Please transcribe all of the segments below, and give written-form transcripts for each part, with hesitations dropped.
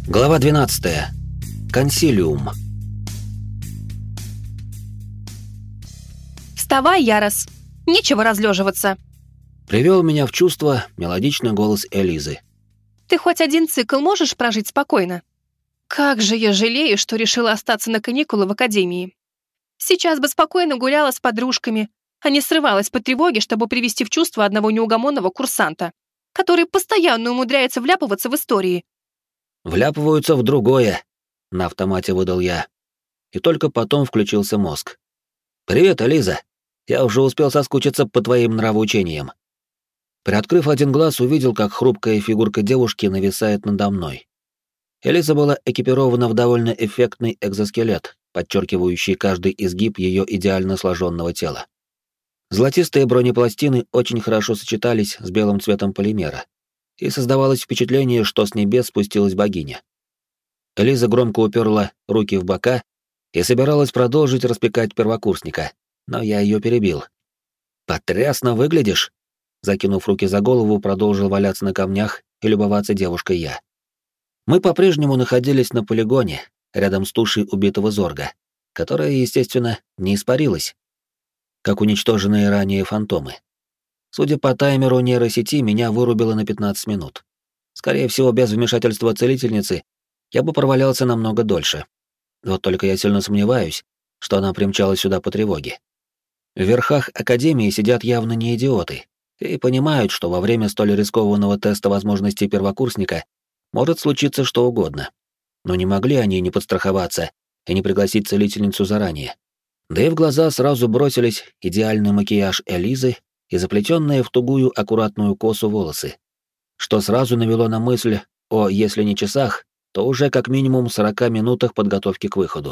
Глава 12. Консилиум. «Вставай, Ярос! Нечего разлеживаться!» Привел меня в чувство мелодичный голос Элизы. «Ты хоть один цикл можешь прожить спокойно? Как же я жалею, что решила остаться на каникулы в академии. Сейчас бы спокойно гуляла с подружками, а не срывалась по тревоге, чтобы привести в чувство одного неугомонного курсанта, который постоянно умудряется вляпываться в истории». «Вляпываются в другое», — на автомате выдал я. И только потом включился мозг. «Привет, Элиза. Я уже успел соскучиться по твоим нравоучениям». Приоткрыв один глаз, увидел, как хрупкая фигурка девушки нависает надо мной. Элиза была экипирована в довольно эффектный экзоскелет, подчеркивающий каждый изгиб ее идеально сложенного тела. Золотистые бронепластины очень хорошо сочетались с белым цветом полимера, и создавалось впечатление, что с небес спустилась богиня. Элиза громко уперла руки в бока и собиралась продолжить распекать первокурсника, но я ее перебил. «Потрясно выглядишь!» Закинув руки за голову, продолжил валяться на камнях и любоваться девушкой я. Мы по-прежнему находились на полигоне, рядом с тушей убитого Зорга, которая, естественно, не испарилась, как уничтоженные ранее фантомы. Судя по таймеру нейросети, меня вырубило на 15 минут. Скорее всего, без вмешательства целительницы я бы провалялся намного дольше. Вот только я сильно сомневаюсь, что она примчалась сюда по тревоге. В верхах Академии сидят явно не идиоты и понимают, что во время столь рискованного теста возможностей первокурсника может случиться что угодно. Но не могли они не подстраховаться и не пригласить целительницу заранее. Да и в глаза сразу бросились идеальный макияж Элизы и заплетенные в тугую аккуратную косу волосы, что сразу навело на мысль о, если не часах, то уже как минимум 40 минутах подготовки к выходу.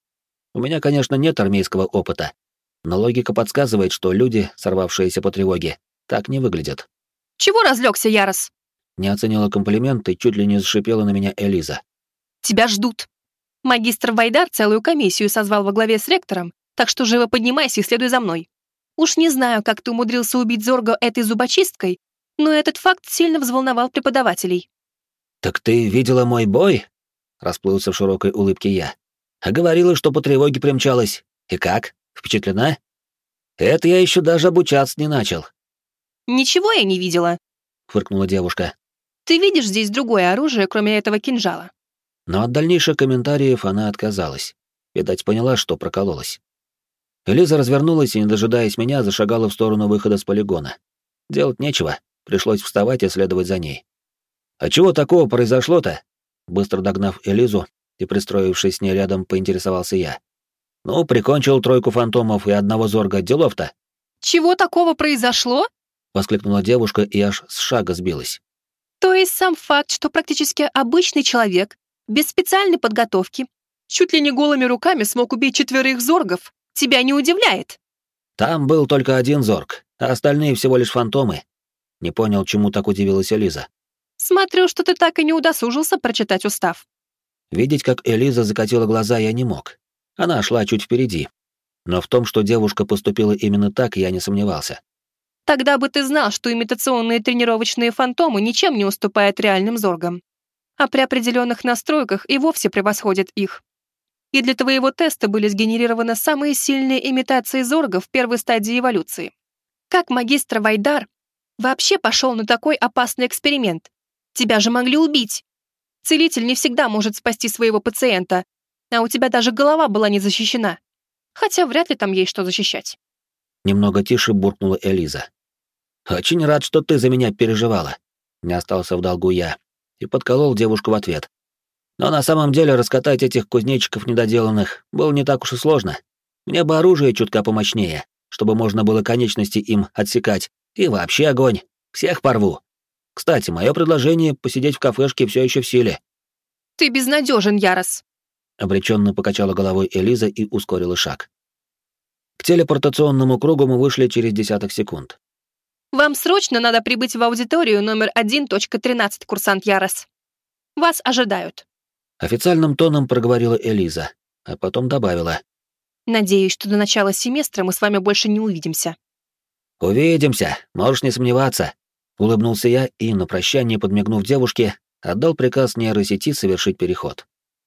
У меня, конечно, нет армейского опыта, но логика подсказывает, что люди, сорвавшиеся по тревоге, так не выглядят. «Чего разлегся, Ярос?» Не оценила комплимент и чуть ли не зашипела на меня Элиза. «Тебя ждут. Магистр Вайдар целую комиссию созвал во главе с ректором, так что живо поднимайся и следуй за мной. Уж не знаю, как ты умудрился убить Зорга этой зубочисткой, но этот факт сильно взволновал преподавателей». «Так ты видела мой бой?» — расплылся в широкой улыбке я. «А говорила, что по тревоге примчалась. И как? Впечатлена? Это я еще даже обучаться не начал». «Ничего я не видела», — фыркнула девушка. «Ты видишь здесь другое оружие, кроме этого кинжала?» Но от дальнейших комментариев она отказалась. Видать, поняла, что прокололась. Элиза развернулась и, не дожидаясь меня, зашагала в сторону выхода с полигона. Делать нечего, пришлось вставать и следовать за ней. «А чего такого произошло-то?» Быстро догнав Элизу и пристроившись с ней рядом, поинтересовался я. «Ну, прикончил тройку фантомов и одного Зорга, делов-то». «Чего такого произошло?» — воскликнула девушка и аж с шага сбилась. «То есть сам факт, что практически обычный человек, без специальной подготовки, чуть ли не голыми руками смог убить 4 зоргов, тебя не удивляет?» «Там был только один Зорг, а остальные всего лишь фантомы». Не понял, чему так удивилась Элиза. «Смотрю, что ты так и не удосужился прочитать устав». Видеть, как Элиза закатила глаза, я не мог. Она шла чуть впереди. Но в том, что девушка поступила именно так, я не сомневался. «Тогда бы ты знал, что имитационные тренировочные фантомы ничем не уступают реальным зоргам, а при определенных настройках и вовсе превосходят их. И для твоего теста были сгенерированы самые сильные имитации зоргов в первой стадии эволюции. Как магистр Вайдар вообще пошел на такой опасный эксперимент? Тебя же могли убить. Целитель не всегда может спасти своего пациента, а у тебя даже голова была не защищена. Хотя вряд ли там есть что защищать». Немного тише буркнула Элиза. «Очень рад, что ты за меня переживала». Не остался в долгу я и подколол девушку в ответ. Но на самом деле раскатать этих кузнечиков недоделанных было не так уж и сложно. Мне бы оружие чутка помощнее, чтобы можно было конечности им отсекать. И вообще огонь. Всех порву. Кстати, мое предложение посидеть в кафешке все еще в силе. «Ты безнадежен, Ярос». Обреченно покачала головой Элиза и ускорила шаг. К телепортационному кругу мы вышли через десяток секунд. «Вам срочно надо прибыть в аудиторию номер 1.13, курсант Ярос. Вас ожидают». Официальным тоном проговорила Элиза, а потом добавила. «Надеюсь, что до начала семестра мы с вами больше не увидимся». «Увидимся, можешь не сомневаться», — улыбнулся я и, на прощание подмигнув девушке, отдал приказ нейросети совершить переход.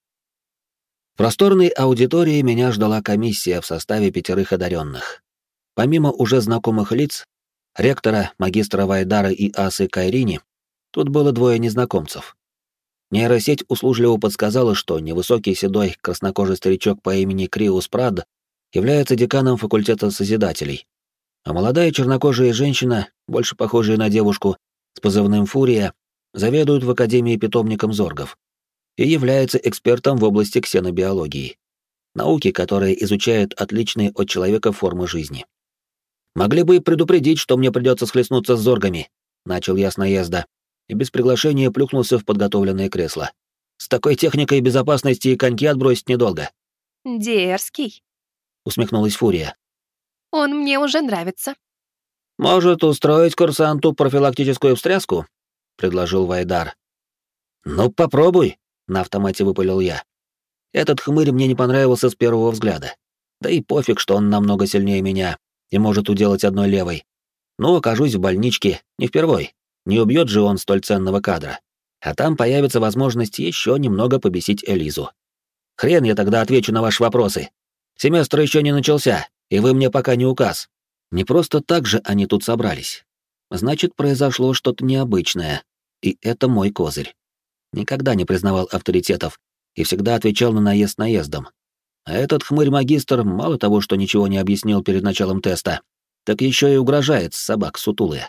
В просторной аудитории меня ждала комиссия в составе 5 одаренных. Помимо уже знакомых лиц, ректора, магистра Вайдара и асы Кайрини, тут было 2 незнакомцев. Нейросеть услужливо подсказала, что невысокий седой краснокожий старичок по имени Криус Прад является деканом факультета Созидателей, а молодая чернокожая женщина, больше похожая на девушку, с позывным «Фурия», заведует в Академии питомником зоргов и является экспертом в области ксенобиологии, науки, которая изучает отличные от человека формы жизни. «Могли бы и предупредить, что мне придется схлестнуться с зоргами», — начал я с наезда, и без приглашения плюхнулся в подготовленное кресло. «С такой техникой безопасности и коньки отбросить недолго». «Дерзкий», — усмехнулась Фурия. «Он мне уже нравится». «Может, устроить курсанту профилактическую встряску?» — предложил Вайдар. «Ну, попробуй», — на автомате выпалил я. Этот хмырь мне не понравился с первого взгляда. Да и пофиг, что он намного сильнее меня и может уделать одной левой. Ну, окажусь в больничке, не впервой. Не убьет же он столь ценного кадра. А там появится возможность еще немного побесить Элизу. Хрен я тогда отвечу на ваши вопросы. Семестр еще не начался, и вы мне пока не указ. Не просто так же они тут собрались. Значит, произошло что-то необычное, и это мой козырь. Никогда не признавал авторитетов и всегда отвечал на наезд наездом. А этот хмырь-магистр мало того, что ничего не объяснил перед началом теста, так еще и угрожает, собак сутулая.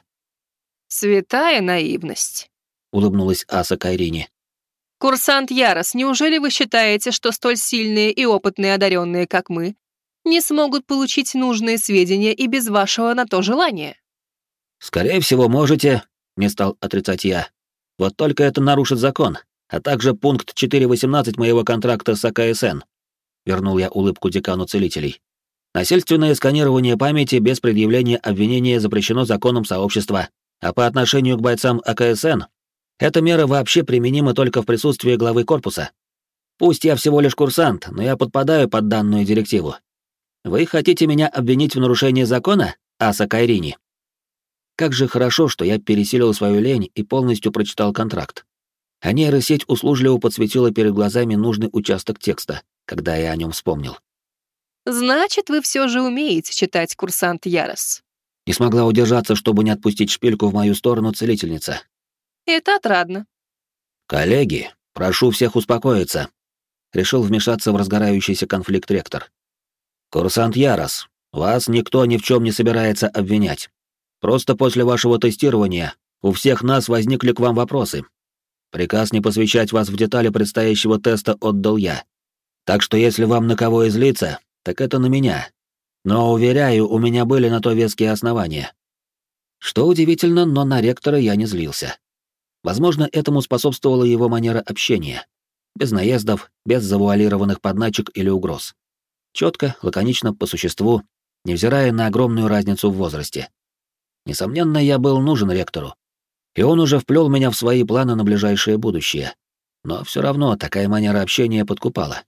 «Святая наивность», — улыбнулась аса Кайрини. «Курсант Ярос, неужели вы считаете, что столь сильные и опытные одаренные, как мы, не смогут получить нужные сведения и без вашего на то желания?» «Скорее всего, можете», — не стал отрицать я. «Вот только это нарушит закон, а также пункт 4.18 моего контракта с АКСН», — вернул я улыбку декану целителей. «Насильственное сканирование памяти без предъявления обвинения запрещено законом сообщества, а по отношению к бойцам АКСН эта мера вообще применима только в присутствии главы корпуса. Пусть я всего лишь курсант, но я подпадаю под данную директиву. Вы хотите меня обвинить в нарушении закона, аса Кайрини?» Как же хорошо, что я пересилил свою лень и полностью прочитал контракт. А нейросеть услужливо подсветила перед глазами нужный участок текста, когда я о нем вспомнил. «Значит, вы все же умеете читать, курсант Ярос». Не смогла удержаться, чтобы не отпустить шпильку в мою сторону целительница. «Это отрадно». «Коллеги, прошу всех успокоиться», — решил вмешаться в разгорающийся конфликт ректор. «Курсант Ярос, вас никто ни в чем не собирается обвинять. Просто после вашего тестирования у всех нас возникли к вам вопросы. Приказ не посвящать вас в детали предстоящего теста отдал я. Так что если вам на кого излиться, так это на меня. Но, уверяю, у меня были на то веские основания». Что удивительно, но на ректора я не злился. Возможно, этому способствовала его манера общения. Без наездов, без завуалированных подначек или угроз. Четко, лаконично, по существу, невзирая на огромную разницу в возрасте. Несомненно, я был нужен ректору, и он уже вплел меня в свои планы на ближайшее будущее. Но все равно такая манера общения подкупала.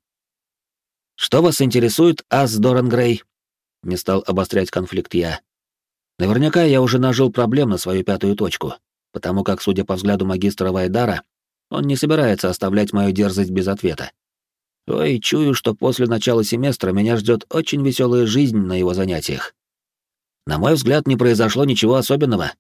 «Что вас интересует, ас Доран Грей?» Не стал обострять конфликт я. Наверняка я уже нажил проблем на свою 5-ю точку, потому как, судя по взгляду магистра Вайдара, он не собирается оставлять мою дерзость без ответа. Ой, чую, что после начала семестра меня ждет очень веселая жизнь на его занятиях. На мой взгляд, не произошло ничего особенного.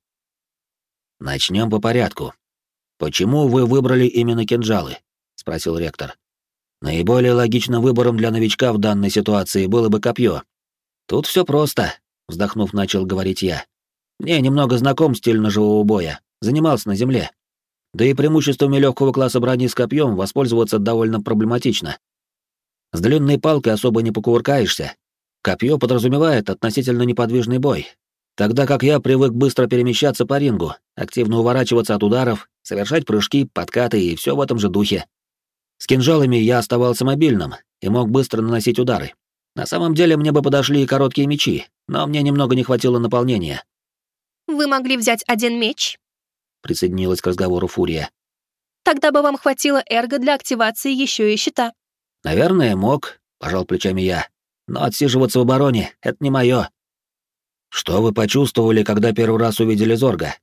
Начнем по порядку. Почему вы выбрали именно кинжалы? Спросил ректор. Наиболее логичным выбором для новичка в данной ситуации было бы копье. Тут все просто, вздохнув, начал говорить я. Мне немного знаком стиль ножевого боя, занимался на земле. Да и преимуществами легкого класса брони с копьем воспользоваться довольно проблематично. С длинной палкой особо не покувыркаешься. Копье подразумевает относительно неподвижный бой, тогда как я привык быстро перемещаться по рингу, активно уворачиваться от ударов, совершать прыжки, подкаты и все в этом же духе. С кинжалами я оставался мобильным и мог быстро наносить удары. На самом деле мне бы подошли и короткие мечи, но мне немного не хватило наполнения. «Вы могли взять один меч?» — присоединилась к разговору Фурия. «Тогда бы вам хватило эрго для активации еще и щита». «Наверное, мог», — пожал плечами я. «Но отсиживаться в обороне — это не мое». «Что вы почувствовали, когда первый раз увидели Зорга?»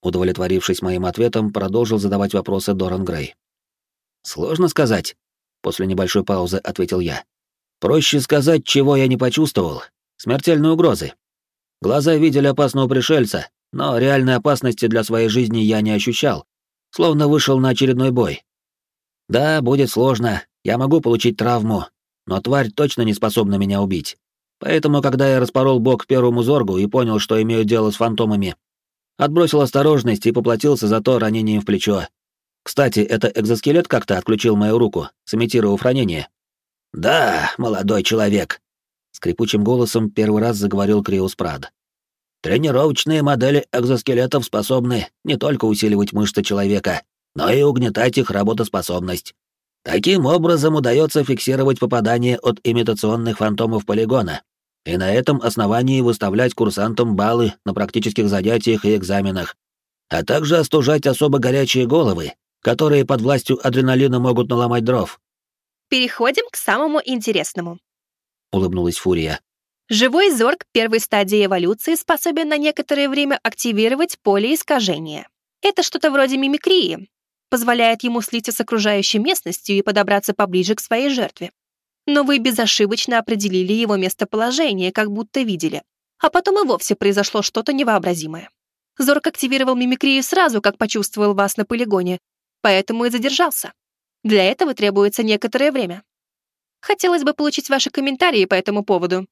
Удовлетворившись моим ответом, продолжил задавать вопросы Доран Грей. «Сложно сказать», — после небольшой паузы ответил я. «Проще сказать, чего я не почувствовал. Смертельной угрозы. Глаза видели опасного пришельца, но реальной опасности для своей жизни я не ощущал, словно вышел на очередной бой. Да, будет сложно, я могу получить травму, но тварь точно не способна меня убить. Поэтому, когда я распорол бок первому зоргу и понял, что имею дело с фантомами, отбросил осторожность и поплатился за то ранением в плечо. Кстати, это экзоскелет как-то отключил мою руку, сымитировав ранение. «Да, молодой человек», — скрипучим голосом первый раз заговорил Криус Прад. «Тренировочные модели экзоскелетов способны не только усиливать мышцы человека, но и угнетать их работоспособность. Таким образом удается фиксировать попадание от имитационных фантомов полигона, и на этом основании выставлять курсантам баллы на практических занятиях и экзаменах, а также остужать особо горячие головы, которые под властью адреналина могут наломать дров». Переходим к самому интересному. Улыбнулась Фурия. Живой зорг первой стадии эволюции способен на некоторое время активировать поле искажения. Это что-то вроде мимикрии, позволяет ему слиться с окружающей местностью и подобраться поближе к своей жертве. Но вы безошибочно определили его местоположение, как будто видели. А потом и вовсе произошло что-то невообразимое. Зорг активировал мимикрию сразу, как почувствовал вас на полигоне, поэтому и задержался. Для этого требуется некоторое время. Хотелось бы получить ваши комментарии по этому поводу.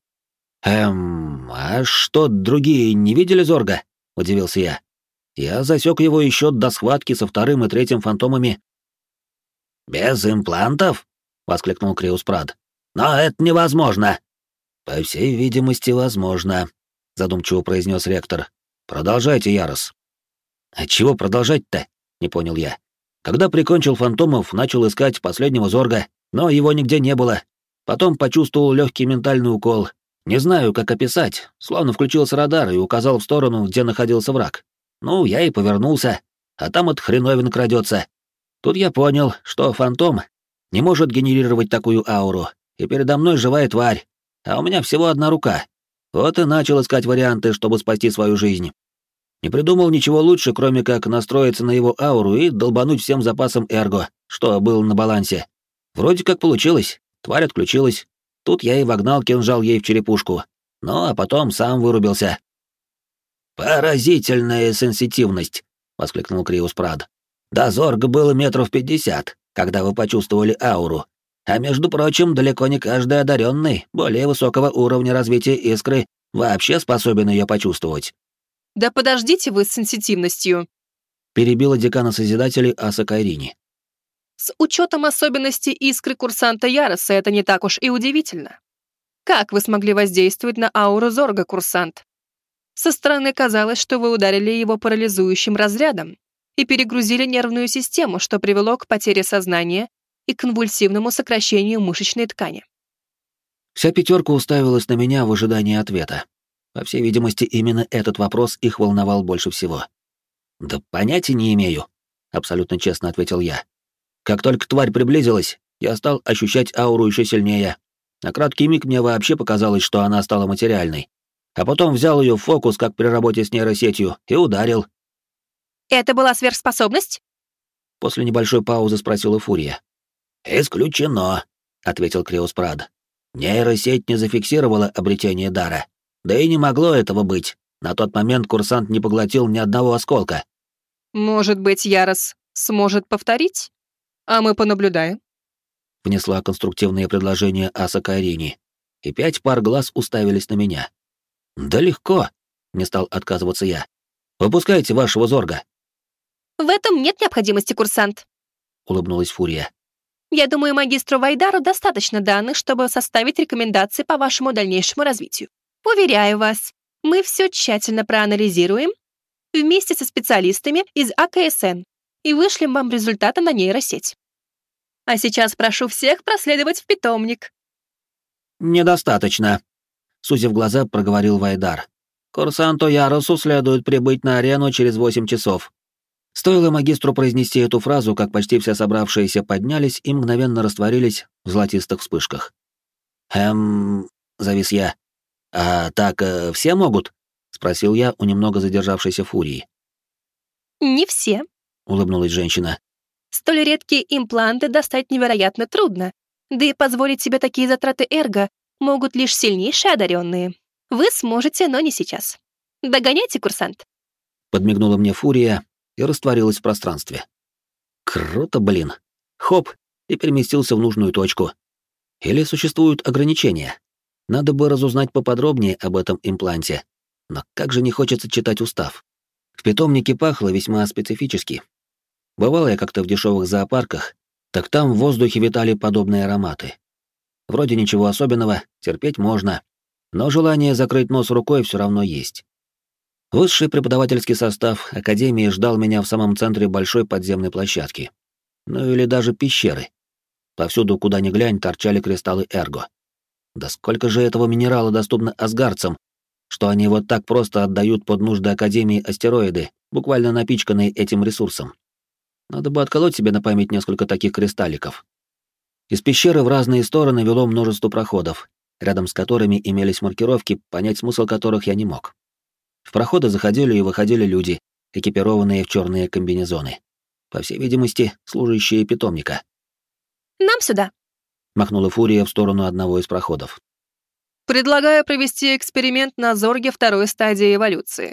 А что, другие не видели Зорга?» — удивился я. Я засек его еще до схватки со вторым и третьим фантомами. «Без имплантов?» — воскликнул Криус Прад. «Но это невозможно!» «По всей видимости, возможно», — задумчиво произнес ректор. «Продолжайте, Ярос». «А чего продолжать-то?» — не понял я. Когда прикончил фантомов, начал искать последнего Зорга, но его нигде не было. Потом почувствовал легкий ментальный укол. Не знаю, как описать, словно включился радар и указал в сторону, где находился враг. Ну, я и повернулся, а там от хреновин крадется. Тут я понял, что фантом не может генерировать такую ауру, и передо мной живая тварь, а у меня всего одна рука. Вот и начал искать варианты, чтобы спасти свою жизнь. Не придумал ничего лучше, кроме как настроиться на его ауру и долбануть всем запасом эрго, что был на балансе. Вроде как получилось, тварь отключилась. Тут я и вогнал кинжал ей в черепушку. Ну, а потом сам вырубился. «Поразительная сенситивность!» — воскликнул Криус Прад. «До зорга было 50 метров, когда вы почувствовали ауру. А между прочим, далеко не каждый одаренный более высокого уровня развития искры вообще способен ее почувствовать». «Да подождите вы с сенситивностью!» — перебила декана Созидателей Аса Кайрини. «С учетом особенностей искры курсанта Яроса это не так уж и удивительно. Как вы смогли воздействовать на ауру зорга, курсант? Со стороны казалось, что вы ударили его парализующим разрядом и перегрузили нервную систему, что привело к потере сознания и конвульсивному сокращению мышечной ткани». Вся пятерка уставилась на меня в ожидании ответа. По всей видимости, именно этот вопрос их волновал больше всего. «Да понятия не имею», — абсолютно честно ответил я. «Как только тварь приблизилась, я стал ощущать ауру еще сильнее. На краткий миг мне вообще показалось, что она стала материальной. А потом взял ее в фокус, как при работе с нейросетью, и ударил». «Это была сверхспособность?» После небольшой паузы спросила Фурия. «Исключено», — ответил Криус Прад. «Нейросеть не зафиксировала обретение дара. Да и не могло этого быть. На тот момент курсант не поглотил ни одного осколка». «Может быть, Ярос сможет повторить? А мы понаблюдаем?» Внесла конструктивные предложения Аса Кайрини, и 5 пар глаз уставились на меня. «Да легко», — не стал отказываться я. «Выпускайте вашего зорга». «В этом нет необходимости, курсант», — улыбнулась Фурия. «Я думаю, магистру Вайдару достаточно данных, чтобы составить рекомендации по вашему дальнейшему развитию. Уверяю вас, мы все тщательно проанализируем вместе со специалистами из АКСН и вышлем вам результаты на нейросеть. А сейчас прошу всех проследовать в питомник». «Недостаточно», — сузив глаза, проговорил Вайдар. «Курсанту Яросу следует прибыть на арену через 8 часов». Стоило магистру произнести эту фразу, как почти все собравшиеся поднялись и мгновенно растворились в золотистых вспышках. Завис я. «А так все могут?» — спросил я у немного задержавшейся Фурии. Не все, улыбнулась женщина. столь редкие импланты достать невероятно трудно, да и позволить себе такие затраты эрго могут лишь сильнейшие одаренные. Вы сможете, но не сейчас. Догоняйте, курсант. Подмигнула мне Фурия и растворилась в пространстве. Круто, блин. Хоп, и переместился в нужную точку. Или существуют ограничения? Надо бы разузнать поподробнее об этом импланте. Но как же не хочется читать устав. В питомнике пахло весьма специфически. Бывал я как-то в дешевых зоопарках, так там в воздухе витали подобные ароматы. Вроде ничего особенного, терпеть можно, но желание закрыть нос рукой все равно есть. Высший преподавательский состав Академии ждал меня в самом центре большой подземной площадки. Ну или даже пещеры. Повсюду, куда ни глянь, торчали кристаллы эрго. Да сколько же этого минерала доступно асгардцам, что они вот так просто отдают под нужды Академии астероиды, буквально напичканные этим ресурсом. Надо бы отколоть себе на память несколько таких кристалликов. Из пещеры в разные стороны вело множество проходов, рядом с которыми имелись маркировки, понять смысл которых я не мог. В проходы заходили и выходили люди, экипированные в черные комбинезоны. По всей видимости, служащие питомника. Нам сюда. Махнула Фурия в сторону одного из проходов. Предлагаю провести эксперимент на Зорге второй стадии эволюции.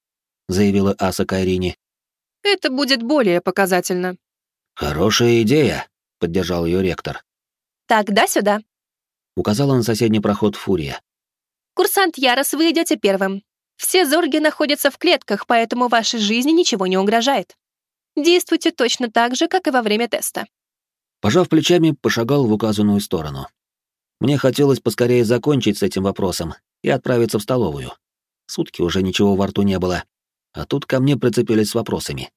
Заявила Аса Кайрини. Это будет более показательно. Хорошая идея, поддержал ее ректор. Тогда сюда. Указала на соседний проход Фурия. Курсант Ярос, вы идете первым. Все Зорги находятся в клетках, поэтому вашей жизни ничего не угрожает. Действуйте точно так же, как и во время теста. Пожав плечами, пошагал в указанную сторону. Мне хотелось поскорее закончить с этим вопросом и отправиться в столовую. Сутки уже ничего во рту не было, а тут ко мне прицепились с вопросами.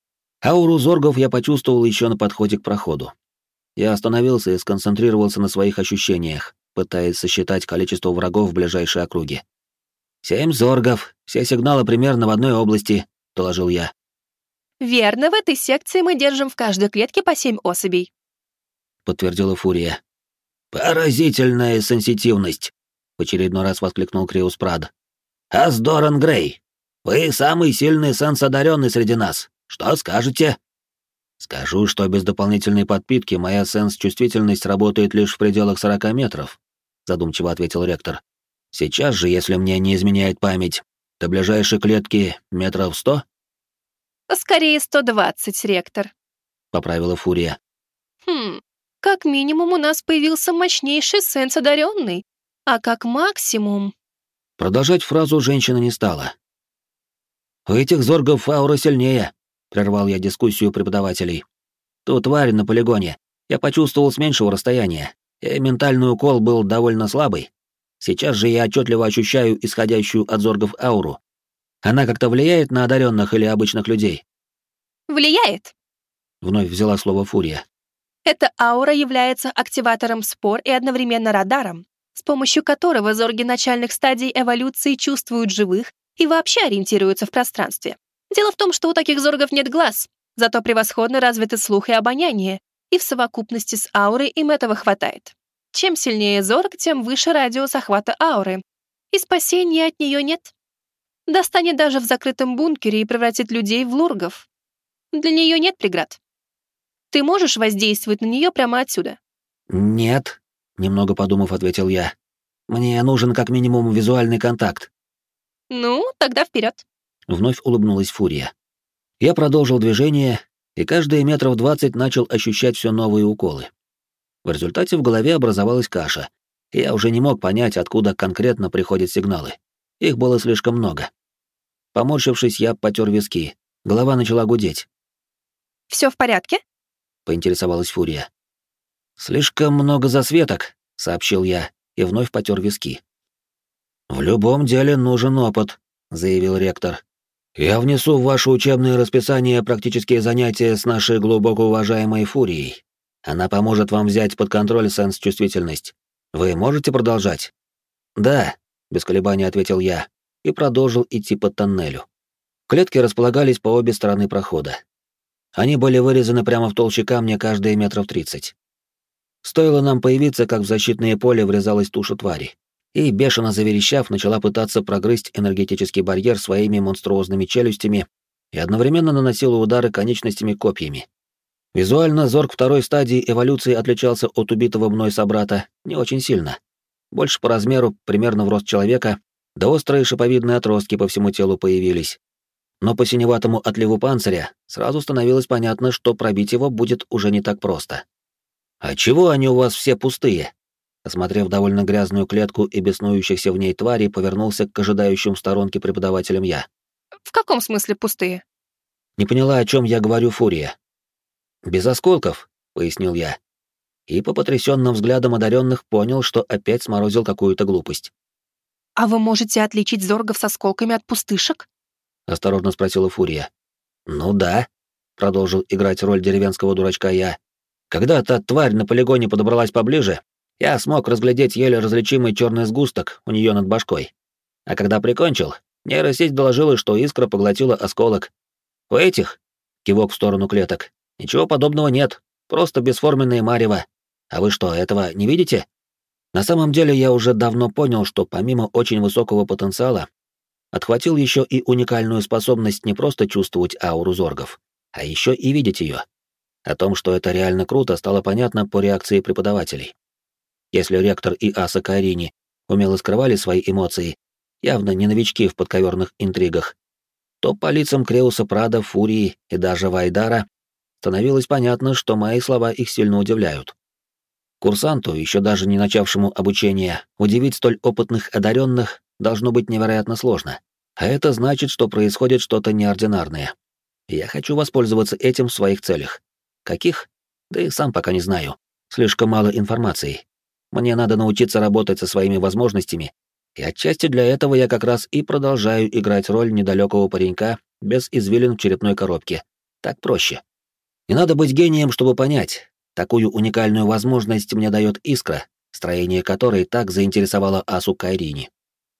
Ауру зоргов я почувствовал еще на подходе к проходу. Я остановился и сконцентрировался на своих ощущениях, пытаясь сосчитать количество врагов в ближайшей округе. 7 зоргов, все сигналы примерно в одной области, доложил я. Верно, в этой секции мы держим в каждой клетке по 7 особей, подтвердила Фурия. Поразительная сенситивность, в очередной раз воскликнул Криус Прад. Асдоран Грей, вы самый сильный сенс-одаренный среди нас. Что скажете? Скажу, что без дополнительной подпитки моя сенс-чувствительность работает лишь в пределах 40 метров, задумчиво ответил ректор. Сейчас же, если мне не изменяет память, до ближайшей клетки метров 100? Скорее 120, ректор, Поправила Фурия. Как минимум у нас появился мощнейший сенс-одаренный, а как максимум... Продолжать фразу женщина не стала. У этих зоргов аура сильнее, прервал я дискуссию преподавателей. Ту тварь на полигоне я почувствовал с меньшего расстояния, и ментальный укол был довольно слабый. Сейчас же я отчетливо ощущаю исходящую от зоргов ауру. Она как-то влияет на одаренных или обычных людей? Влияет. Вновь взяла слово Фурия. Эта аура является активатором спор и одновременно радаром, с помощью которого зорги начальных стадий эволюции чувствуют живых и вообще ориентируются в пространстве. Дело в том, что у таких зоргов нет глаз, зато превосходно развиты слух и обоняние, и в совокупности с аурой им этого хватает. Чем сильнее зорг, тем выше радиус охвата ауры, и спасения от нее нет. Достанет даже в закрытом бункере и превратит людей в лургов. Для нее нет преград. Ты можешь воздействовать на нее прямо отсюда? Нет, немного подумав, ответил я. Мне нужен как минимум визуальный контакт. Ну, тогда вперед. Вновь улыбнулась Фурия. Я продолжил движение, и каждые метров 20 начал ощущать все новые уколы. В результате в голове образовалась каша, и я уже не мог понять, откуда конкретно приходят сигналы. Их было слишком много. Поморщившись, я потер виски. Голова начала гудеть. Все в порядке? Поинтересовалась Фурия. «Слишком много засветок», — сообщил я и вновь потер виски. «В любом деле нужен опыт», — заявил ректор. «Я внесу в ваше учебное расписание практические занятия с нашей глубоко уважаемой Фурией. Она поможет вам взять под контроль сенс-чувствительность. Вы можете продолжать?» «Да», — без колебаний ответил я и продолжил идти по тоннелю. Клетки располагались по обе стороны прохода. Они были вырезаны прямо в толще камня каждые метров 30. Стоило нам появиться, как в защитное поле врезалась туша твари, и, бешено заверещав, начала пытаться прогрызть энергетический барьер своими монструозными челюстями и одновременно наносила удары конечностями-копьями. Визуально зорг второй стадии эволюции отличался от убитого мной собрата не очень сильно. Больше по размеру, примерно в рост человека, да острые шиповидные отростки по всему телу появились. Но по синеватому отливу панциря сразу становилось понятно, что пробить его будет уже не так просто. «А чего они у вас все пустые?» Осмотрев довольно грязную клетку и беснующихся в ней тварей, повернулся к ожидающим в сторонке преподавателям я. В каком смысле пустые? Не поняла, о чем я говорю, Фурия. «Без осколков», — пояснил я. И по потрясенным взглядам одаренных понял, что опять сморозил какую-то глупость. А вы можете отличить зоргов с осколками от пустышек? Осторожно спросила Фурия. «Ну да», — продолжил играть роль деревенского дурачка я. «Когда та тварь на полигоне подобралась поближе, я смог разглядеть еле различимый черный сгусток у нее над башкой. А когда прикончил, нейросеть доложила, что искра поглотила осколок. У этих, кивок в сторону клеток, ничего подобного нет, просто бесформенное марево. А вы что, этого не видите?» На самом деле я уже давно понял, что помимо очень высокого потенциала, отхватил еще и уникальную способность не просто чувствовать ауру зоргов, а еще и видеть ее. О том, что это реально круто, стало понятно по реакции преподавателей. Если ректор и Аса Кайрини умело скрывали свои эмоции, явно не новички в подковерных интригах, то по лицам Креуса Прада, Фурии и даже Вайдара становилось понятно, что мои слова их сильно удивляют. Курсанту, еще даже не начавшему обучение, удивить столь опытных одаренных должно быть невероятно сложно. А это значит, что происходит что-то неординарное. И я хочу воспользоваться этим в своих целях. Каких? Да и сам пока не знаю. Слишком мало информации. Мне надо научиться работать со своими возможностями, и отчасти для этого я как раз и продолжаю играть роль недалекого паренька без извилин в черепной коробке. Так проще. Не надо быть гением, чтобы понять. Такую уникальную возможность мне дает искра, строение которой так заинтересовало Асу Кайрини.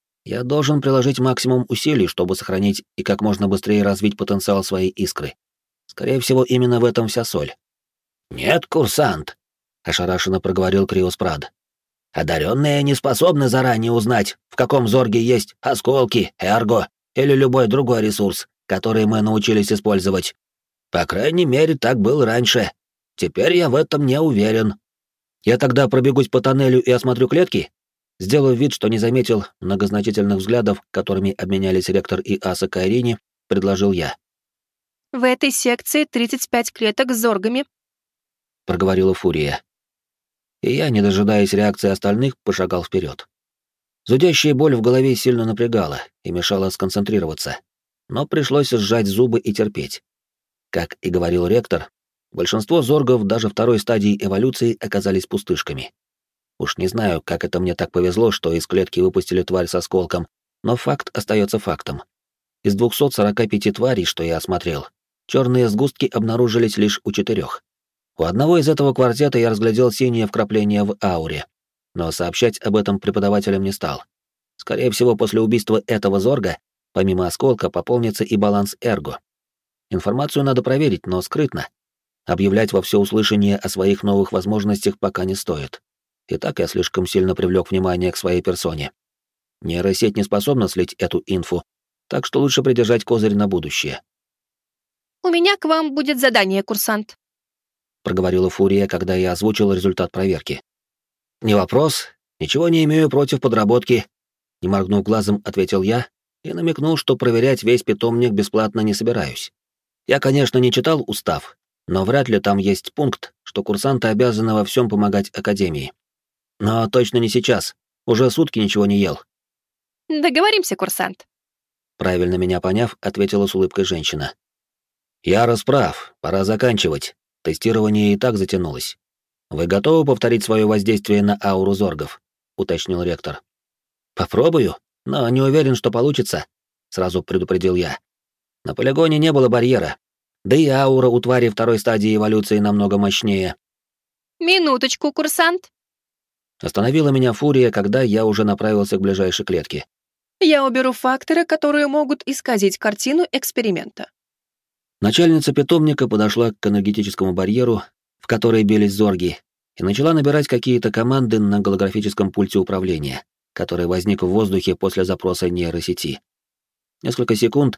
Я должен приложить максимум усилий, чтобы сохранить и как можно быстрее развить потенциал своей искры. Скорее всего, именно в этом вся соль. «Нет, курсант», — ошарашенно проговорил Криос Прад. «Одаренные не способны заранее узнать, в каком зорге есть осколки, эрго или любой другой ресурс, который мы научились использовать. По крайней мере, так было раньше. Теперь я в этом не уверен. Я тогда пробегусь по тоннелю и осмотрю клетки?» Сделав вид, что не заметил многозначительных взглядов, которыми обменялись ректор и Аса Кайрини, предложил я. В этой секции 35 клеток с зоргами, Проговорила Фурия. И я, не дожидаясь реакции остальных, пошагал вперед. Зудящая боль в голове сильно напрягала и мешала сконцентрироваться, но пришлось сжать зубы и терпеть. Как и говорил ректор, большинство зоргов даже второй стадии эволюции оказались пустышками. Уж не знаю, как это мне так повезло, что из клетки выпустили тварь с осколком, но факт остается фактом. Из 245 тварей, что я осмотрел, черные сгустки обнаружились лишь у 4. У одного из этого квартета я разглядел синее вкрапление в ауре, но сообщать об этом преподавателям не стал. Скорее всего, после убийства этого зорга, помимо осколка, пополнится и баланс эрго. Информацию надо проверить, но скрытно. Объявлять во всеуслышание о своих новых возможностях пока не стоит. И так я слишком сильно привлек внимание к своей персоне. Нейросеть не способна слить эту инфу, так что лучше придержать козырь на будущее. у меня к вам будет задание, курсант. Проговорила Фурия, когда я озвучил результат проверки. «Не вопрос, ничего не имею против подработки», — не моргнув глазом, ответил я и намекнул, что проверять весь питомник бесплатно не собираюсь. Я, конечно, не читал устав, но вряд ли там есть пункт, что курсанты обязаны во всем помогать Академии. Но точно не сейчас, уже сутки ничего не ел. Договоримся, курсант. Правильно меня поняв, ответила с улыбкой женщина. «Я расправ, пора заканчивать. Тестирование и так затянулось. Вы готовы повторить свое воздействие на ауру зоргов?» — уточнил ректор. «Попробую, но не уверен, что получится», — сразу предупредил я. На полигоне не было барьера, да и аура у твари второй стадии эволюции намного мощнее. Минуточку, курсант. Остановила меня Фурия, когда я уже направился к ближайшей клетке. Я уберу факторы, которые могут исказить картину эксперимента. Начальница питомника подошла к энергетическому барьеру, в который бились зорги, и начала набирать какие-то команды на голографическом пульте управления, который возник в воздухе после запроса нейросети. Несколько секунд,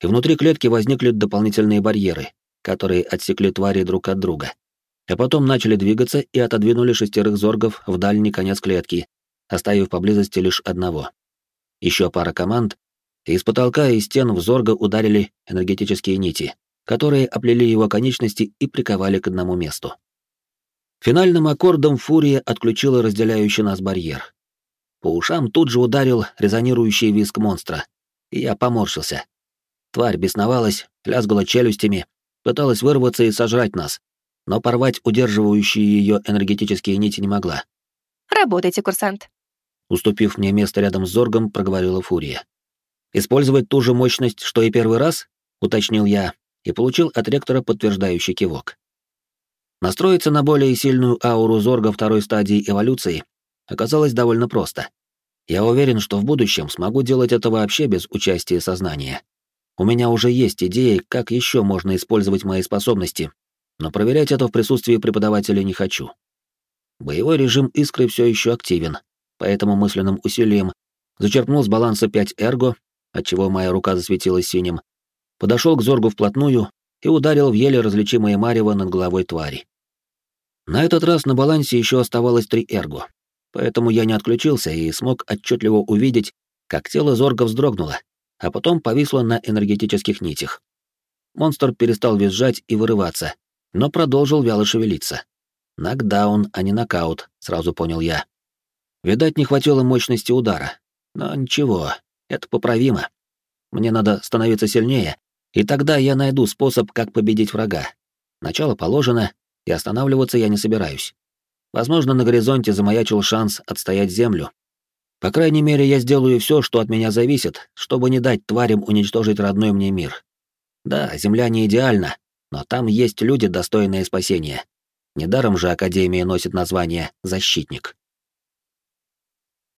и внутри клетки возникли дополнительные барьеры, которые отсекли твари друг от друга. А потом начали двигаться и отодвинули 6 зоргов в дальний конец клетки, оставив поблизости лишь одного. Еще пара команд, и из потолка и стен в зорга ударили энергетические нити, которые оплели его конечности и приковали к одному месту. Финальным аккордом Фурия отключила разделяющий нас барьер. По ушам тут же ударил резонирующий визг монстра, и я поморщился. Тварь бесновалась, лязгала челюстями, пыталась вырваться и сожрать нас, но порвать удерживающие ее энергетические нити не могла. «Работайте, курсант», — уступив мне место рядом с Зоргом, проговорила Фурия. «Использовать ту же мощность, что и первый раз?» — уточнил я, и получил от ректора подтверждающий кивок. Настроиться на более сильную ауру Зорга второй стадии эволюции оказалось довольно просто. Я уверен, что в будущем смогу делать это вообще без участия сознания. У меня уже есть идеи, как еще можно использовать мои способности, но проверять это в присутствии преподавателя не хочу. Боевой режим искры все еще активен, поэтому мысленным усилием зачерпнул с баланса 5 эрго, отчего моя рука засветилась синим, подошел к Зоргу вплотную и ударил в еле различимое марево над головой твари. На этот раз на балансе еще оставалось 3 эрго, поэтому я не отключился и смог отчетливо увидеть, как тело Зорга вздрогнуло, а потом повисло на энергетических нитях. Монстр перестал визжать и вырываться, но продолжил вяло шевелиться. Нокдаун, а не нокаут, сразу понял я. Видать, не хватило мощности удара. Но ничего, это поправимо. Мне надо становиться сильнее, и тогда я найду способ, как победить врага. Начало положено, и останавливаться я не собираюсь. Возможно, на горизонте замаячил шанс отстоять землю. По крайней мере, я сделаю все, что от меня зависит, чтобы не дать тварям уничтожить родной мне мир. Да, земля не идеальна, но там есть люди, достойные спасения. Недаром же Академия носит название «Защитник».